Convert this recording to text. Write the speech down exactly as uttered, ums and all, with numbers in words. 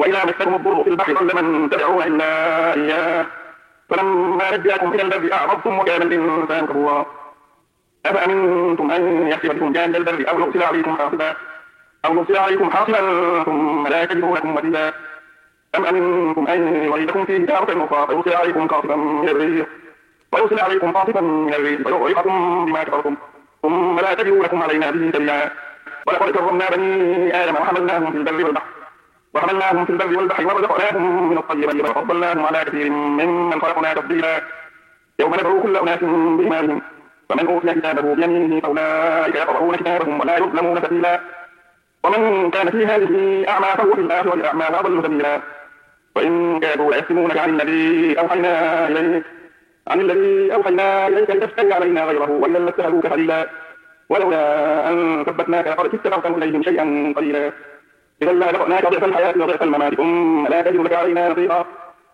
وإذا مسكم الضر في البحر ضل من تدعون إلا إياه فلما نجاكم إلى البر أعرضتم وكان الإنسان كفورا أفأمنتم أن يخسف بكم جانب البر أو يرسل عليكم حاصبا أو يرسل عليكم حاصبا ثم لا تجدوا لكم وكيلا أم أمنتم أن يعيدكم فيه تارة أخرى فيرسل عليكم قاصفا من الريح ويرسل عليكم قاصفا من الريح فيغرقكم بما كفرتم ثم لا تجدوا لكم علينا به سبيلا ولقد كرمنا بني آدم وحملناهم في البر والبحر وحملناهم في البر والبحر ورزقناهم من الطيبات وفضلناهم على كثير ممن خلقنا تفضيلا يوم ندعو كل أناس بإمامهم فمن أوتي كتابه بيمينه فأولئك يقرؤون كتابهم ولا يظلمون فتيلا ومن كان في هذه أعمى فهو في الآخرة أعمى وأضل سبيلا وإن كادوا ليفتنونك عن الذي أوحينا إليك عن الذي أوحينا إليك لتفتري علينا غيره وإذا لاتخذوك خليلا ولولا أن ثبتناك لقد كدت تركن إليهم شيئا قليلا إذا لأذقناك ضعف الحياة وضعف الممات ثم لا تجد لك علينا نصيرا